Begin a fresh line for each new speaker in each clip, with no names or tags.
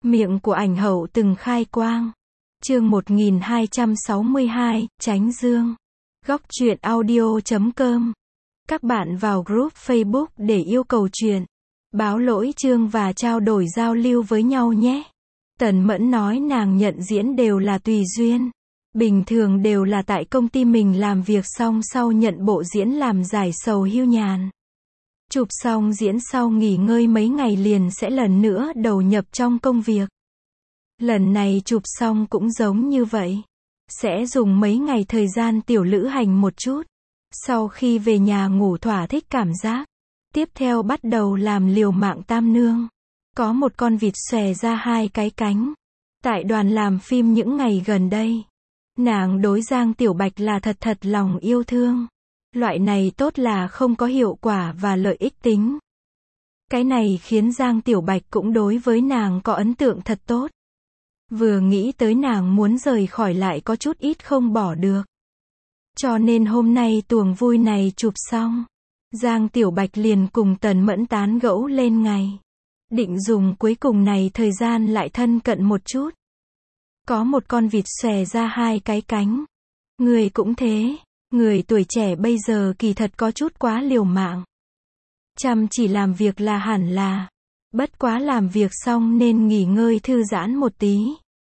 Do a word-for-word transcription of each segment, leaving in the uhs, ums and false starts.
Miệng của ảnh hậu từng khai quang. Chương một nghìn hai trăm sáu mươi hai, Chánh Dương. Góc truyện audio chấm com. Các bạn vào group Facebook để yêu cầu truyện, báo lỗi chương và trao đổi giao lưu với nhau nhé. Tần Mẫn nói nàng nhận diễn đều là tùy duyên. Bình thường đều là tại công ty mình làm việc xong sau nhận bộ diễn làm giải sầu hưu nhàn. Chụp xong diễn sau nghỉ ngơi mấy ngày liền sẽ lần nữa đầu nhập trong công việc. Lần này chụp xong cũng giống như vậy. Sẽ dùng mấy ngày thời gian tiểu lữ hành một chút. Sau khi về nhà ngủ thỏa thích cảm giác. Tiếp theo bắt đầu làm liều mạng tam nương. Có một con vịt xòe ra hai cái cánh. Tại đoàn làm phim những ngày gần đây, nàng đối Giang Tiểu Bạch là thật thật lòng yêu thương. Loại này tốt là không có hiệu quả và lợi ích tính. Cái này khiến Giang Tiểu Bạch cũng đối với nàng có ấn tượng thật tốt. Vừa nghĩ tới nàng muốn rời khỏi lại có chút ít không bỏ được. Cho nên hôm nay tuồng vui này chụp xong, Giang Tiểu Bạch liền cùng Tần Mẫn tán gẫu lên ngày. Định dùng cuối cùng này thời gian lại thân cận một chút. Có một con vịt xòe ra hai cái cánh. Người cũng thế. Người tuổi trẻ bây giờ kỳ thật có chút quá liều mạng. Chăm chỉ làm việc là hẳn là. Bất quá làm việc xong nên nghỉ ngơi thư giãn một tí.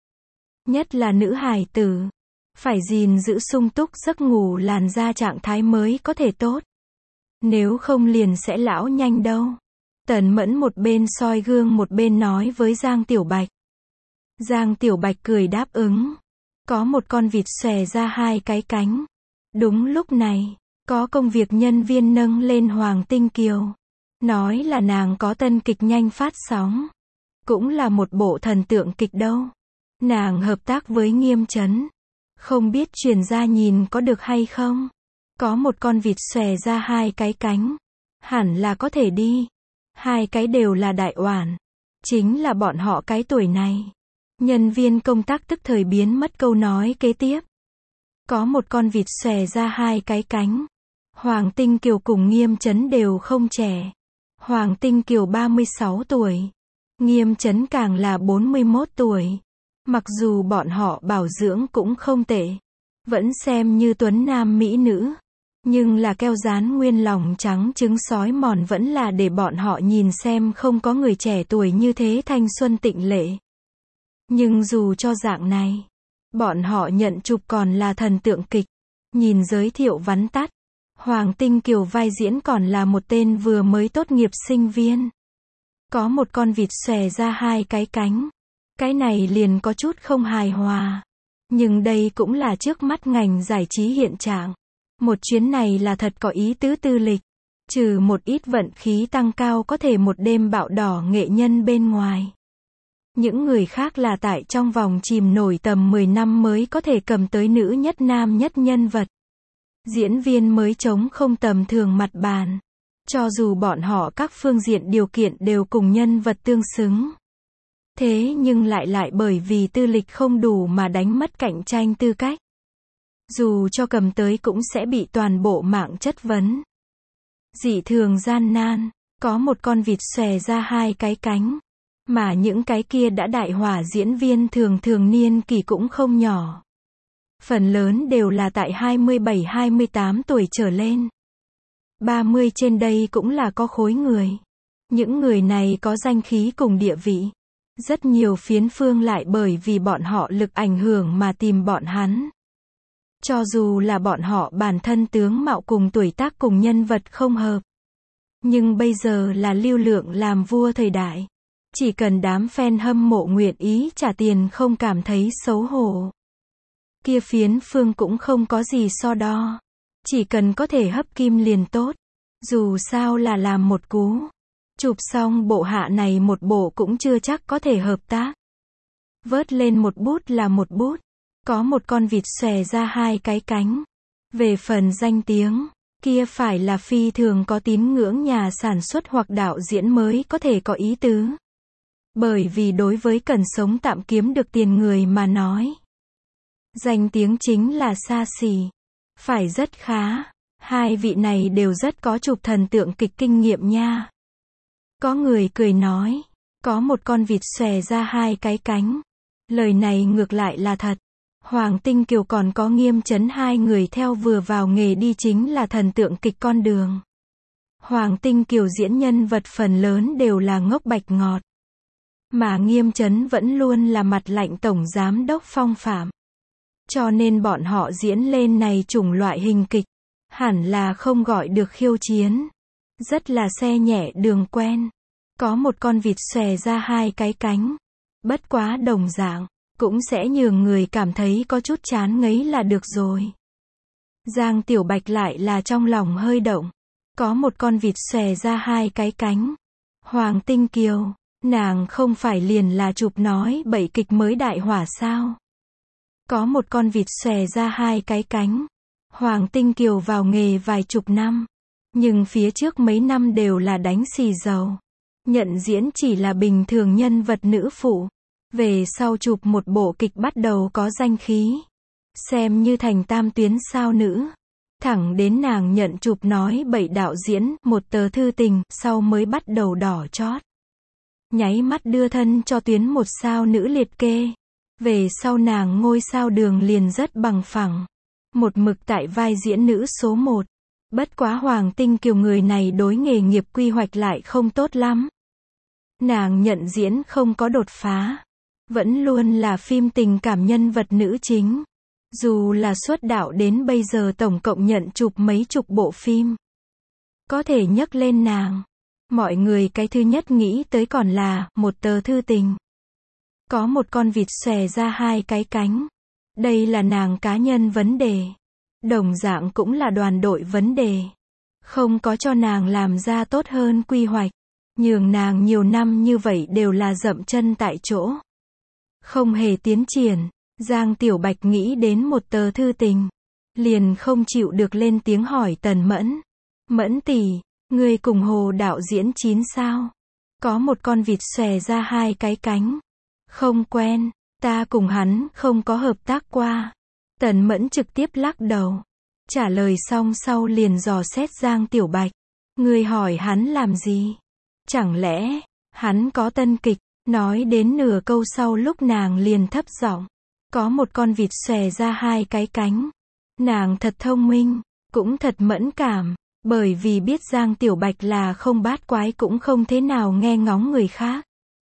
Nhất là nữ hài tử. Phải gìn giữ sung túc giấc ngủ làn da trạng thái mới có thể tốt. Nếu không liền sẽ lão nhanh đâu. Tần Mẫn một bên soi gương một bên nói với Giang Tiểu Bạch. Giang Tiểu Bạch cười đáp ứng. Có một con vịt xòe ra hai cái cánh. Đúng lúc này, có công việc nhân viên nâng lên Hoàng Tinh Kiều. Nói là nàng có tân kịch nhanh phát sóng. Cũng là một bộ thần tượng kịch đâu. Nàng hợp tác với Nghiêm Chấn. Không biết truyền ra nhìn có được hay không? Có một con vịt xòe ra hai cái cánh. Hẳn là có thể đi. Hai cái đều là đại oản. Chính là bọn họ cái tuổi này. Nhân viên công tác tức thời biến mất câu nói kế tiếp. Có một con vịt xòe ra hai cái cánh. Hoàng Tinh Kiều cùng Nghiêm Chấn đều không trẻ. Hoàng Tinh Kiều ba mươi sáu tuổi. Nghiêm Chấn càng là bốn mươi mốt tuổi. Mặc dù bọn họ bảo dưỡng cũng không tệ. Vẫn xem như tuấn nam mỹ nữ. Nhưng là keo dán nguyên lòng trắng trứng sói mòn vẫn là để bọn họ nhìn xem không có người trẻ tuổi như thế thanh xuân tịnh lệ. Nhưng dù cho dạng này, bọn họ nhận chụp còn là thần tượng kịch. Nhìn giới thiệu vắn tắt, Hoàng Tinh Kiều vai diễn còn là một tên vừa mới tốt nghiệp sinh viên. Có một con vịt xòe ra hai cái cánh. Cái này liền có chút không hài hòa. Nhưng đây cũng là trước mắt ngành giải trí hiện trạng. Một chuyến này là thật có ý tứ tư lịch. Trừ một ít vận khí tăng cao có thể một đêm bạo đỏ nghệ nhân bên ngoài. Những người khác là tại trong vòng chìm nổi tầm mười năm mới có thể cầm tới nữ nhất nam nhất nhân vật. Diễn viên mới trống không tầm thường mặt bàn. Cho dù bọn họ các phương diện điều kiện đều cùng nhân vật tương xứng. Thế nhưng lại lại bởi vì tư lịch không đủ mà đánh mất cạnh tranh tư cách. Dù cho cầm tới cũng sẽ bị toàn bộ mạng chất vấn. Dị thường gian nan, có một con vịt xòe ra hai cái cánh. Mà những cái kia đã đại hỏa diễn viên thường thường niên kỷ cũng không nhỏ. Phần lớn đều là tại hai mươi bảy hai mươi tám tuổi trở lên. ba mươi trên đây cũng là có khối người. Những người này có danh khí cùng địa vị. Rất nhiều phiến phương lại bởi vì bọn họ lực ảnh hưởng mà tìm bọn hắn. Cho dù là bọn họ bản thân tướng mạo cùng tuổi tác cùng nhân vật không hợp. Nhưng bây giờ là lưu lượng làm vua thời đại. Chỉ cần đám fan hâm mộ nguyện ý trả tiền không cảm thấy xấu hổ. Kia phiến phương cũng không có gì so đo. Chỉ cần có thể hấp kim liền tốt. Dù sao là làm một cú. Chụp xong bộ hạ này một bộ cũng chưa chắc có thể hợp tác. Vớt lên một bút là một bút. Có một con vịt xòe ra hai cái cánh. Về phần danh tiếng, kia phải là phi thường có tín ngưỡng nhà sản xuất hoặc đạo diễn mới có thể có ý tứ. Bởi vì đối với cần sống tạm kiếm được tiền người mà nói. Danh tiếng chính là xa xỉ. Phải rất khá. Hai vị này đều rất có chụp thần tượng kịch kinh nghiệm nha. Có người cười nói. Có một con vịt xòe ra hai cái cánh. Lời này ngược lại là thật. Hoàng Tinh Kiều còn có Nghiêm Chấn hai người theo vừa vào nghề đi chính là thần tượng kịch Con Đường. Hoàng Tinh Kiều diễn nhân vật phần lớn đều là ngốc bạch ngọt. Mà Nghiêm Chấn vẫn luôn là mặt lạnh tổng giám đốc phong phạm. Cho nên bọn họ diễn lên này chủng loại hình kịch, hẳn là không gọi được khiêu chiến. Rất là xe nhẹ đường quen. Có một con vịt xòe ra hai cái cánh. Bất quá đồng dạng, cũng sẽ nhường người cảm thấy có chút chán ngấy là được rồi. Giang Tiểu Bạch lại là trong lòng hơi động. Có một con vịt xòe ra hai cái cánh. Hoàng Tinh Kiều, nàng không phải liền là chụp nói bậy kịch mới đại hỏa sao? Có một con vịt xòe ra hai cái cánh. Hoàng Tinh Kiều vào nghề vài chục năm. Nhưng phía trước mấy năm đều là đánh xì dầu. Nhận diễn chỉ là bình thường nhân vật nữ phụ. Về sau chụp một bộ kịch bắt đầu có danh khí. Xem như thành tam tuyến sao nữ. Thẳng đến nàng nhận chụp nói bậy đạo diễn, một tờ thư tình, sau mới bắt đầu đỏ chót. Nháy mắt đưa thân cho tuyến một sao nữ liệt kê. Về sau nàng ngôi sao đường liền rất bằng phẳng. Một mực tại vai diễn nữ số một. Bất quá Hoàng Tinh Kiều người này đối nghề nghiệp quy hoạch lại không tốt lắm. Nàng nhận diễn không có đột phá. Vẫn luôn là phim tình cảm nhân vật nữ chính. Dù là xuất đạo đến bây giờ tổng cộng nhận chụp mấy chục bộ phim. Có thể nhắc lên nàng. Mọi người cái thứ nhất nghĩ tới còn là một tờ thư tình. Có một con vịt xòe ra hai cái cánh. Đây là nàng cá nhân vấn đề. Đồng dạng cũng là đoàn đội vấn đề. Không có cho nàng làm ra tốt hơn quy hoạch. Nhường nàng nhiều năm như vậy đều là dậm chân tại chỗ. Không hề tiến triển. Giang Tiểu Bạch nghĩ đến một tờ thư tình. Liền không chịu được lên tiếng hỏi Tần Mẫn. Mẫn tỷ, ngươi cùng Hồ đạo diễn chín sao? Có một con vịt xòe ra hai cái cánh. Không quen, ta cùng hắn không có hợp tác qua. Tần Mẫn trực tiếp lắc đầu. Trả lời xong sau liền dò xét Giang Tiểu Bạch. Ngươi hỏi hắn làm gì? Chẳng lẽ, hắn có tân kịch? Nói đến nửa câu sau lúc nàng liền thấp giọng. Có một con vịt xòe ra hai cái cánh. Nàng thật thông minh, cũng thật mẫn cảm. Bởi vì biết Giang Tiểu Bạch là không bát quái cũng không thế nào nghe ngóng người khác.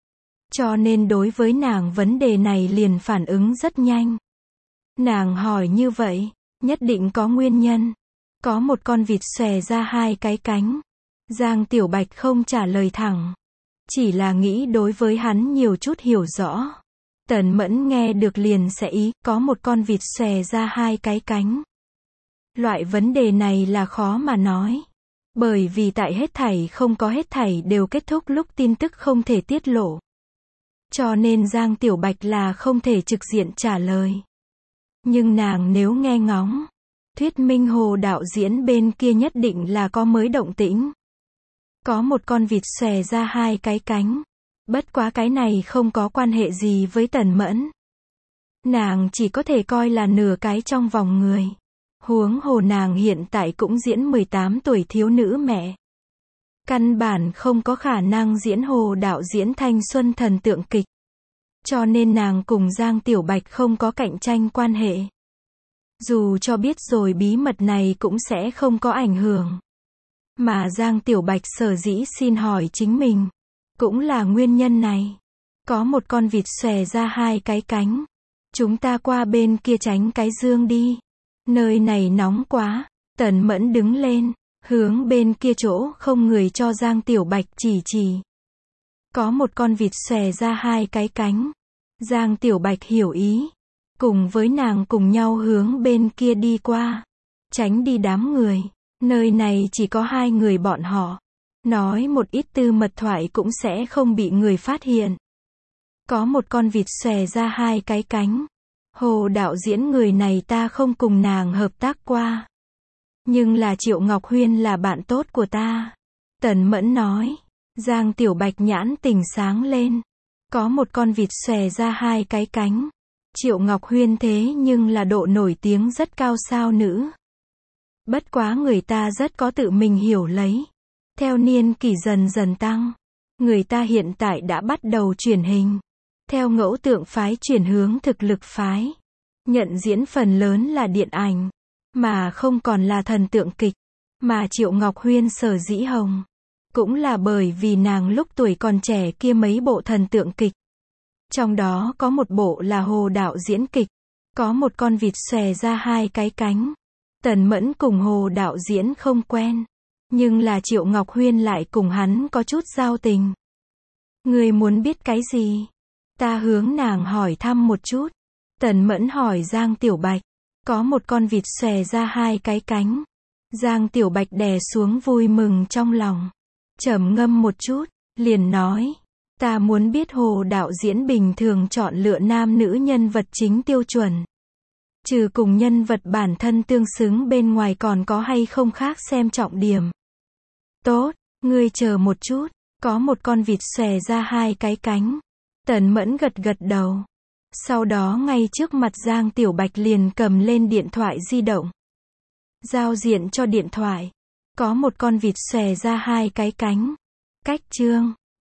Cho nên đối với nàng vấn đề này liền phản ứng rất nhanh. Nàng hỏi như vậy, nhất định có nguyên nhân. Có một con vịt xòe ra hai cái cánh. Giang Tiểu Bạch không trả lời thẳng. Chỉ là nghĩ đối với hắn nhiều chút hiểu rõ. Tần Mẫn nghe được liền sẽ ý, có một con vịt xòe ra hai cái cánh. Loại vấn đề này là khó mà nói. Bởi vì tại hết thảy không có hết thảy đều kết thúc lúc tin tức không thể tiết lộ. Cho nên Giang Tiểu Bạch là không thể trực diện trả lời. Nhưng nàng nếu nghe ngóng, thuyết minh Hồ đạo diễn bên kia nhất định là có mới động tĩnh. Có một con vịt xòe ra hai cái cánh. Bất quá cái này không có quan hệ gì với Tần Mẫn. Nàng chỉ có thể coi là nửa cái trong vòng người. Huống hồ nàng hiện tại cũng diễn mười tám tuổi thiếu nữ mẹ. Căn bản không có khả năng diễn Hồ đạo diễn thanh xuân thần tượng kịch. Cho nên nàng cùng Giang Tiểu Bạch không có cạnh tranh quan hệ. Dù cho biết rồi bí mật này cũng sẽ không có ảnh hưởng. Mà Giang Tiểu Bạch sở dĩ xin hỏi chính mình. Cũng là nguyên nhân này. Có một con vịt xòe ra hai cái cánh. Chúng ta qua bên kia tránh cái dương đi. Nơi này nóng quá. Tần Mẫn đứng lên. Hướng bên kia chỗ không người cho Giang Tiểu Bạch chỉ chỉ. Có một con vịt xòe ra hai cái cánh. Giang Tiểu Bạch hiểu ý. Cùng với nàng cùng nhau hướng bên kia đi qua. Tránh đi đám người. Nơi này chỉ có hai người bọn họ. Nói một ít tư mật thoại cũng sẽ không bị người phát hiện. Có một con vịt xòe ra hai cái cánh. Hồ đạo diễn người này ta không cùng nàng hợp tác qua. Nhưng là Triệu Ngọc Huyên là bạn tốt của ta. Tần Mẫn nói. Giang Tiểu Bạch nhãn tình sáng lên. Có một con vịt xòe ra hai cái cánh. Triệu Ngọc Huyên thế nhưng là độ nổi tiếng rất cao sao nữ. Bất quá người ta rất có tự mình hiểu lấy. Theo niên kỷ dần dần tăng. Người ta hiện tại đã bắt đầu chuyển hình. Theo ngẫu tượng phái chuyển hướng thực lực phái. Nhận diễn phần lớn là điện ảnh. Mà không còn là thần tượng kịch. Mà Triệu Ngọc Huyên sở dĩ hồng. Cũng là bởi vì nàng lúc tuổi còn trẻ kia mấy bộ thần tượng kịch. Trong đó có một bộ là Hồ Đạo diễn kịch. Có một con vịt xòe ra hai cái cánh. Tần Mẫn cùng Hồ Đạo diễn không quen. Nhưng là Triệu Ngọc Huyên lại cùng hắn có chút giao tình. Người muốn biết cái gì? Ta hướng nàng hỏi thăm một chút. Tần Mẫn hỏi Giang Tiểu Bạch. Có một con vịt xòe ra hai cái cánh. Giang Tiểu Bạch đè xuống vui mừng trong lòng. Trầm ngâm một chút, liền nói. Ta muốn biết Hồ Đạo diễn bình thường chọn lựa nam nữ nhân vật chính tiêu chuẩn. Trừ cùng nhân vật bản thân tương xứng bên ngoài còn có hay không khác xem trọng điểm. Tốt, ngươi chờ một chút, có một con vịt xòe ra hai cái cánh. Tần Mẫn gật gật đầu. Sau đó ngay trước mặt Giang Tiểu Bạch liền cầm lên điện thoại di động. Giao diện cho điện thoại. Có một con vịt xòe ra hai cái cánh. Cách chương.